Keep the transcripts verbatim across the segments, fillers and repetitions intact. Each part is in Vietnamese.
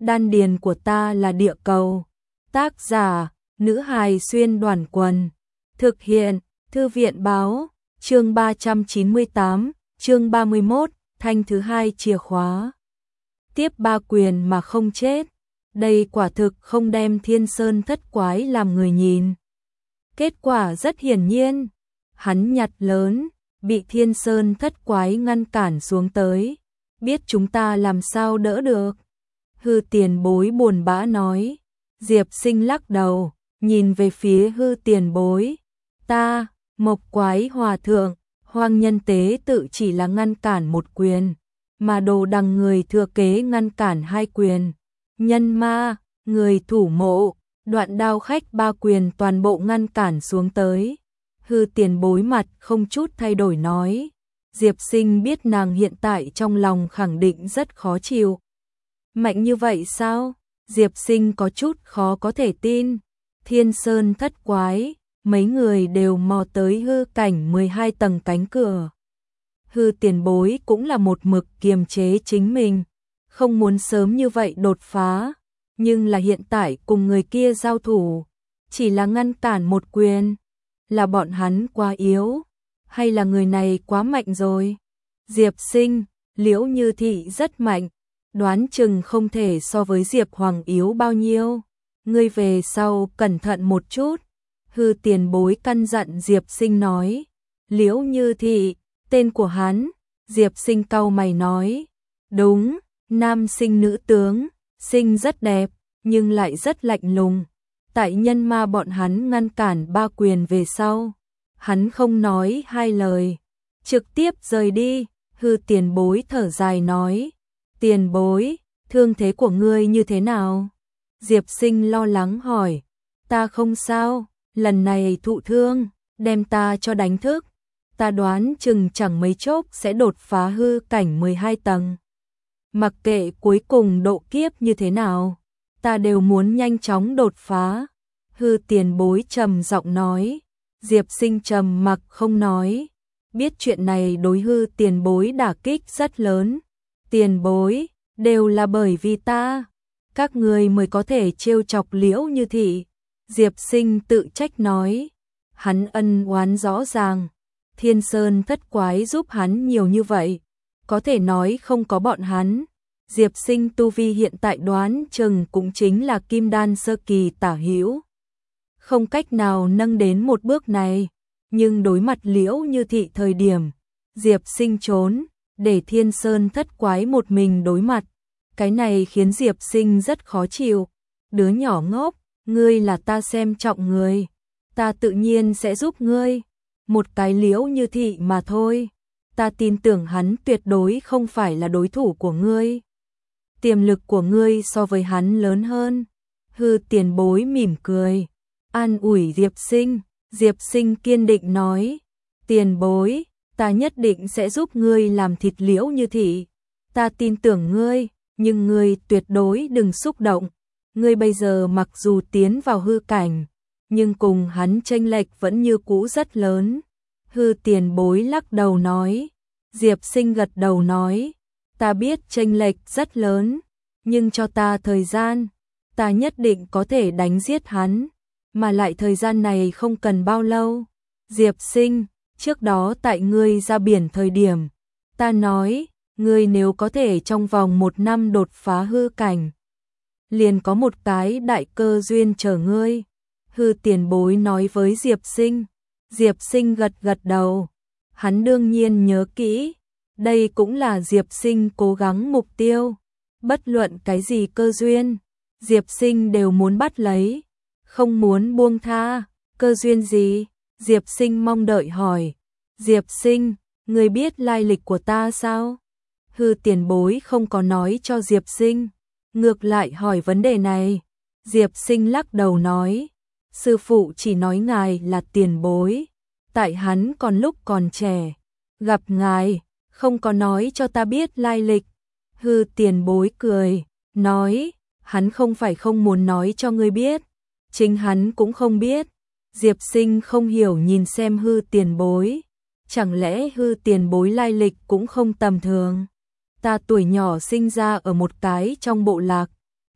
đan điền của ta là địa cầu. Tác giả, nữ hài xuyên đoàn quần. Thực hiện, thư viện báo, chương ba trăm chín mươi tám, chương ba mươi mốt, thanh thứ hai chìa khóa. Tiếp ba quyền mà không chết. Đây quả thực không đem Thiên Sơn thất quái làm người nhìn. Kết quả rất hiển nhiên. Hắn nhặt lớn, bị Thiên Sơn thất quái ngăn cản xuống tới. Biết chúng ta làm sao đỡ được. Hư tiền bối buồn bã nói. Diệp Sinh lắc đầu, nhìn về phía hư tiền bối. Ta, Mộc Quái Hòa Thượng, Hoang Nhân Tế tự chỉ là ngăn cản một quyền, mà Đồ Đằng người thừa kế ngăn cản hai quyền. Nhân Ma, người thủ mộ, Đoạn Đao khách ba quyền toàn bộ ngăn cản xuống tới. Hư tiền bối mặt không chút thay đổi nói. Diệp Sinh biết nàng hiện tại trong lòng khẳng định rất khó chịu. Mạnh như vậy sao? Diệp Sinh có chút khó có thể tin. Thiên Sơn thất quái, mấy người đều mò tới hư cảnh mười hai tầng cánh cửa. Hư tiền bối cũng là một mực kiềm chế chính mình, không muốn sớm như vậy đột phá, nhưng là hiện tại cùng người kia giao thủ, chỉ là ngăn cản một quyền, là bọn hắn quá yếu, hay là người này quá mạnh rồi? Diệp Sinh, Liễu Như Thị rất mạnh, đoán chừng không thể so với Diệp Hoàng yếu bao nhiêu. Ngươi về sau cẩn thận một chút. Hư tiền bối căn dặn Diệp Sinh nói. Liễu Như Thị, tên của hắn. Diệp Sinh cau mày nói. Đúng, nam sinh nữ tướng, sinh rất đẹp, nhưng lại rất lạnh lùng. Tại Nhân Ma bọn hắn ngăn cản ba quyền về sau, hắn không nói hai lời, trực tiếp rời đi. Hư tiền bối thở dài nói. Tiền bối, thương thế của ngươi như thế nào? Diệp Sinh lo lắng hỏi. Ta không sao, lần này thụ thương, đem ta cho đánh thức. Ta đoán chừng chẳng mấy chốc sẽ đột phá hư cảnh mười hai tầng. Mặc kệ cuối cùng độ kiếp như thế nào, ta đều muốn nhanh chóng đột phá. Hư tiền bối trầm giọng nói. Diệp Sinh trầm mặc không nói. Biết chuyện này đối hư tiền bối đả kích rất lớn. Tiền bối, đều là bởi vì ta. Các người mới có thể trêu chọc Liễu Như Thị. Diệp Sinh tự trách nói. Hắn ân oán rõ ràng. Thiên Sơn thất quái giúp hắn nhiều như vậy. Có thể nói không có bọn hắn. Diệp Sinh tu vi hiện tại đoán chừng cũng chính là kim đan sơ kỳ tả hữu. Không cách nào nâng đến một bước này. Nhưng đối mặt Liễu Như Thị thời điểm, Diệp Sinh trốn, để Thiên Sơn thất quái một mình đối mặt. Cái này khiến Diệp Sinh rất khó chịu. Đứa nhỏ ngốc, ngươi là ta xem trọng người, ta tự nhiên sẽ giúp ngươi. Một cái Liễu Như Thị mà thôi. Ta tin tưởng hắn tuyệt đối không phải là đối thủ của ngươi. Tiềm lực của ngươi so với hắn lớn hơn. Hư tiền bối mỉm cười, an ủi Diệp Sinh. Diệp Sinh kiên định nói. Tiền bối, ta nhất định sẽ giúp ngươi làm thịt Liễu Như Thị. Ta tin tưởng ngươi, nhưng ngươi tuyệt đối đừng xúc động. Ngươi bây giờ mặc dù tiến vào hư cảnh, nhưng cùng hắn chênh lệch vẫn như cũ rất lớn. Hư tiền bối lắc đầu nói. Diệp Sinh gật đầu nói. Ta biết chênh lệch rất lớn, nhưng cho ta thời gian, ta nhất định có thể đánh giết hắn. Mà lại thời gian này không cần bao lâu. Diệp Sinh, trước đó tại ngươi ra biển thời điểm, ta nói, ngươi nếu có thể trong vòng một năm đột phá hư cảnh, liền có một cái đại cơ duyên chờ ngươi. Hư tiền bối nói với Diệp Sinh. Diệp Sinh gật gật đầu. Hắn đương nhiên nhớ kỹ. Đây cũng là Diệp Sinh cố gắng mục tiêu. Bất luận cái gì cơ duyên, Diệp Sinh đều muốn bắt lấy, không muốn buông tha. Cơ duyên gì? Diệp Sinh mong đợi hỏi. Diệp Sinh, ngươi biết lai lịch của ta sao? Hư tiền bối không có nói cho Diệp Sinh, ngược lại hỏi vấn đề này. Diệp Sinh lắc đầu nói. Sư phụ chỉ nói ngài là tiền bối. Tại hắn còn lúc còn trẻ, gặp ngài, không có nói cho ta biết lai lịch. Hư tiền bối cười, nói. Hắn không phải không muốn nói cho ngươi biết, chính hắn cũng không biết. Diệp Sinh không hiểu nhìn xem hư tiền bối. Chẳng lẽ hư tiền bối lai lịch cũng không tầm thường? Ta tuổi nhỏ sinh ra ở một cái trong bộ lạc,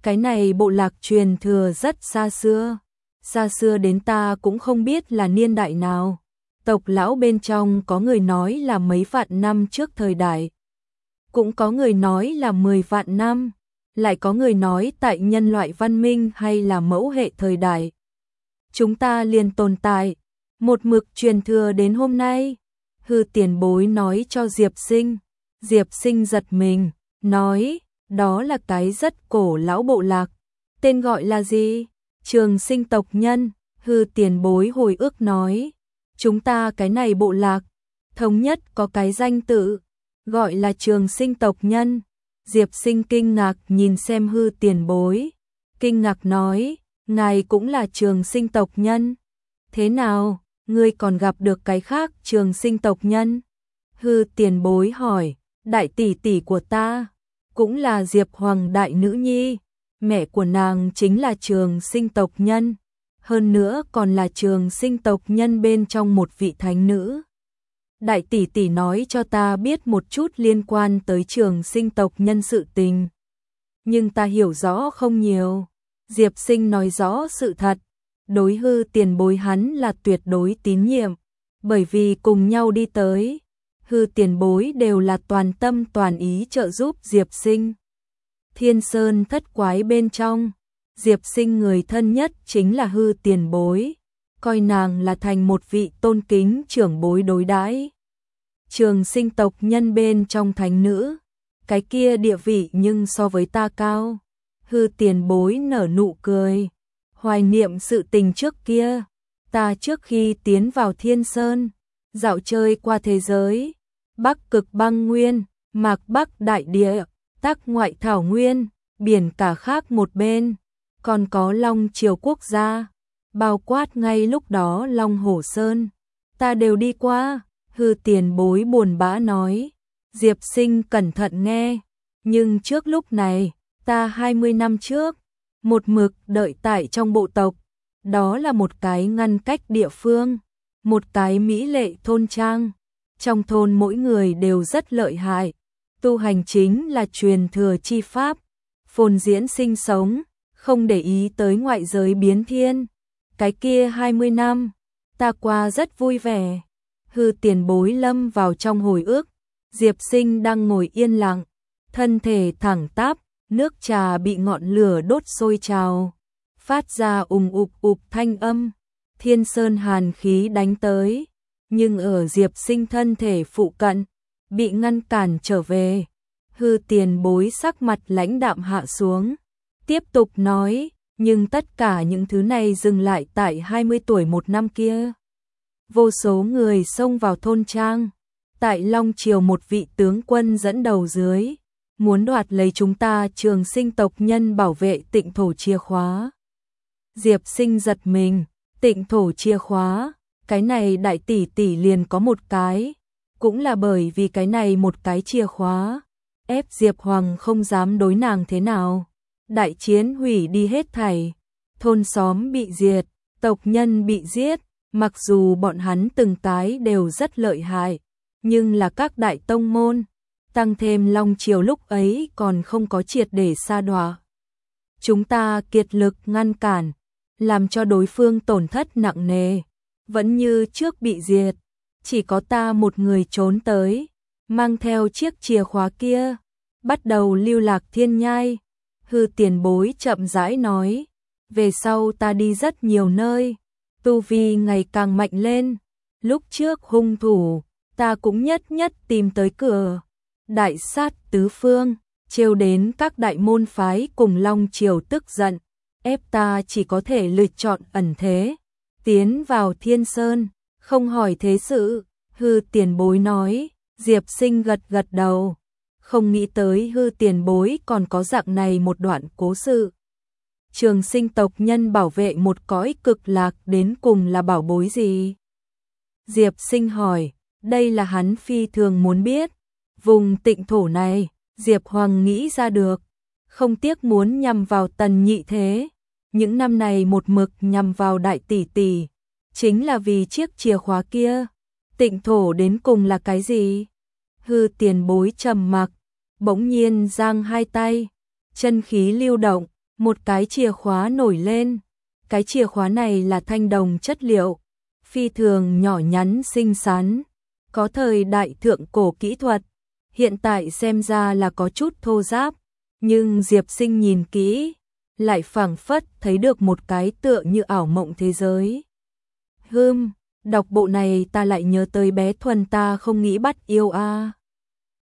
cái này bộ lạc truyền thừa rất xa xưa, xa xưa đến ta cũng không biết là niên đại nào. Tộc lão bên trong có người nói là mấy vạn năm trước thời đại, cũng có người nói là mười vạn năm, lại có người nói tại nhân loại văn minh hay là mẫu hệ thời đại. Chúng ta liền tồn tại, một mực truyền thừa đến hôm nay. Hư tiền bối nói cho Diệp Sinh. Diệp Sinh giật mình, nói, đó là cái rất cổ lão bộ lạc. Tên gọi là gì? Trường Sinh tộc nhân. Hư tiền bối hồi ức nói, chúng ta cái này bộ lạc, thống nhất có cái danh tự, gọi là Trường Sinh tộc nhân. Diệp Sinh kinh ngạc nhìn xem hư tiền bối, kinh ngạc nói, ngài cũng là Trường Sinh tộc nhân. Thế nào, ngươi còn gặp được cái khác Trường Sinh tộc nhân? Hư tiền bối hỏi, đại tỷ tỷ của ta, cũng là Diệp Hoàng đại nữ nhi, mẹ của nàng chính là Trường Sinh tộc nhân, hơn nữa còn là Trường Sinh tộc nhân bên trong một vị thánh nữ. Đại tỷ tỷ nói cho ta biết một chút liên quan tới Trường Sinh tộc nhân sự tình, nhưng ta hiểu rõ không nhiều. Diệp Sinh nói rõ sự thật, đối hư tiền bối hắn là tuyệt đối tín nhiệm, bởi vì cùng nhau đi tới, hư tiền bối đều là toàn tâm toàn ý trợ giúp Diệp Sinh. Thiên Sơn thất quái bên trong, Diệp Sinh người thân nhất chính là hư tiền bối, coi nàng là thành một vị tôn kính trưởng bối đối đãi. Trường Sinh tộc nhân bên trong thánh nữ, cái kia địa vị nhưng so với ta cao. Hư tiền bối nở nụ cười, hoài niệm sự tình trước kia, ta trước khi tiến vào Thiên Sơn, dạo chơi qua thế giới, Bắc Cực băng nguyên, Mạc Bắc đại địa, Tắc ngoại thảo nguyên, biển cả khác một bên, còn có Long Triều quốc gia, bao quát ngay lúc đó Long Hổ Sơn, ta đều đi qua. Hư tiền bối buồn bã nói. Diệp Sinh cẩn thận nghe, nhưng trước lúc này, ta hai mươi năm trước, một mực đợi tại trong bộ tộc, đó là một cái ngăn cách địa phương, một cái mỹ lệ thôn trang, trong thôn mỗi người đều rất lợi hại, tu hành chính là truyền thừa chi pháp, phồn diễn sinh sống, không để ý tới ngoại giới biến thiên. Cái kia hai mươi năm, ta qua rất vui vẻ. Hư tiền bối lâm vào trong hồi ức, Diệp Sinh đang ngồi yên lặng, thân thể thẳng tắp, nước trà bị ngọn lửa đốt sôi trào, phát ra ùng ục ục thanh âm, thiên sơn hàn khí đánh tới, nhưng ở Diệp Sinh thân thể phụ cận, bị ngăn cản trở về. Hư tiền bối sắc mặt lãnh đạm hạ xuống, tiếp tục nói, nhưng tất cả những thứ này dừng lại tại hai mươi tuổi một năm kia. Vô số người xông vào thôn trang, tại Long Triều một vị tướng quân dẫn đầu dưới, muốn đoạt lấy chúng ta Trường Sinh tộc nhân bảo vệ tịnh thổ chìa khóa. Diệp Sinh giật mình, tịnh thổ chìa khóa, cái này đại tỷ tỷ liền có một cái, cũng là bởi vì cái này một cái chìa khóa, ép Diệp Hoàng không dám đối nàng thế nào. Đại chiến hủy đi hết thảy, thôn xóm bị diệt, tộc nhân bị giết. Mặc dù bọn hắn từng cái đều rất lợi hại, nhưng là các đại tông môn, tăng thêm Long Triều lúc ấy còn không có triệt để sa đọa. Chúng ta kiệt lực ngăn cản, làm cho đối phương tổn thất nặng nề, vẫn như trước bị diệt, chỉ có ta một người trốn tới, mang theo chiếc chìa khóa kia, bắt đầu lưu lạc thiên nhai. Hư tiền bối chậm rãi nói, về sau ta đi rất nhiều nơi, tu vi ngày càng mạnh lên, lúc trước hung thủ, ta cũng nhất nhất tìm tới cửa, đại sát tứ phương, trêu đến các đại môn phái cùng Long Triều tức giận, ép ta chỉ có thể lựa chọn ẩn thế, tiến vào Thiên Sơn, không hỏi thế sự. Hư tiền bối nói. Diệp Sinh gật gật đầu, không nghĩ tới hư tiền bối còn có dạng này một đoạn cố sự. Trường Sinh tộc nhân bảo vệ một cõi cực lạc đến cùng là bảo bối gì? Diệp Sinh hỏi, đây là hắn phi thường muốn biết. Vùng tịnh thổ này, Diệp Hoàng nghĩ ra được, không tiếc muốn nhằm vào Tần Nhị Thế. Những năm này một mực nhằm vào đại tỷ tỷ, chính là vì chiếc chìa khóa kia. Tịnh thổ đến cùng là cái gì? Hư tiền bối trầm mặc, bỗng nhiên giang hai tay, chân khí lưu động, Một cái chìa khóa nổi lên. Cái chìa khóa này là thanh đồng chất liệu, phi thường nhỏ nhắn xinh xắn, có thời đại thượng cổ kỹ thuật, hiện tại xem ra là có chút thô ráp, nhưng Diệp Sinh nhìn kỹ, lại phảng phất thấy được một cái tựa như ảo mộng thế giới. Hừm, đọc bộ này ta lại nhớ tới bé Thuần ta không nghĩ bắt yêu a.